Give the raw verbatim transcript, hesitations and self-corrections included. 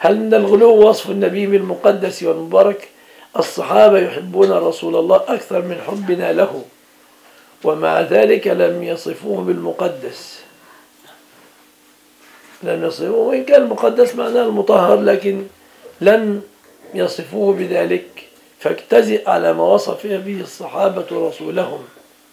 هل من الغلو وصف النبي بالمقدس والمبارك؟ الصحابة يحبون رسول الله أكثر من حبنا له، ومع ذلك لم يصفوه بالمقدس، لم يصفوه، وإن كان المقدس معناه المطهر، لكن لم يصفوه بذلك، فاجتزئ على ما وصف به الصحابة رسولهم.